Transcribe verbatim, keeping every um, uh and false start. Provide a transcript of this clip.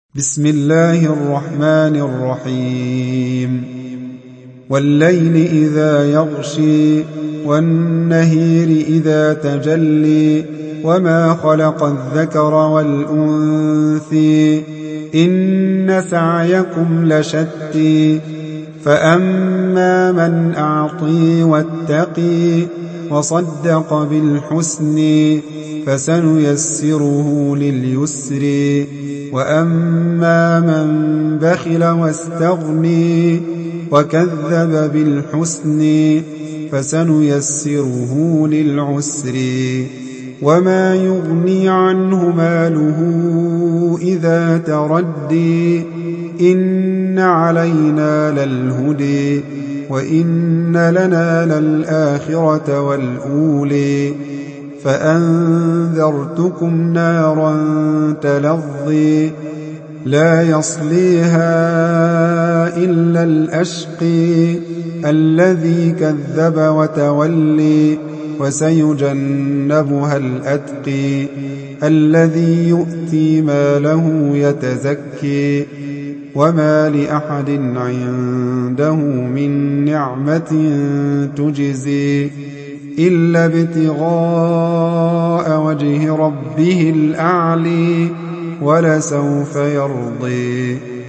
بسم الله الرحمن الرحيم والليل إذا يغشي والنهير إذا تجلي وما خلق الذكر والأنثي إن سعيكم لشتى فأما من أعطي واتقي وصدق بالحسن فسنيسره لليسر وأما من بخل واستغني وكذب بالحسن فسنيسره للعسر وما يغني عنه ماله إذا تردي إن علينا للهدي وإن لنا للآخرة والأولي فأنذرتكم نارا تلظي لا يصليها إلا الأشقي الذي كذب وتولي وسيجنبها الأتقي الذي يؤتي ماله يتزكي وما لأحد عنده من نعمة تجزي إلا ابتغاء وجه ربه الأعلي ولسوف يرضي.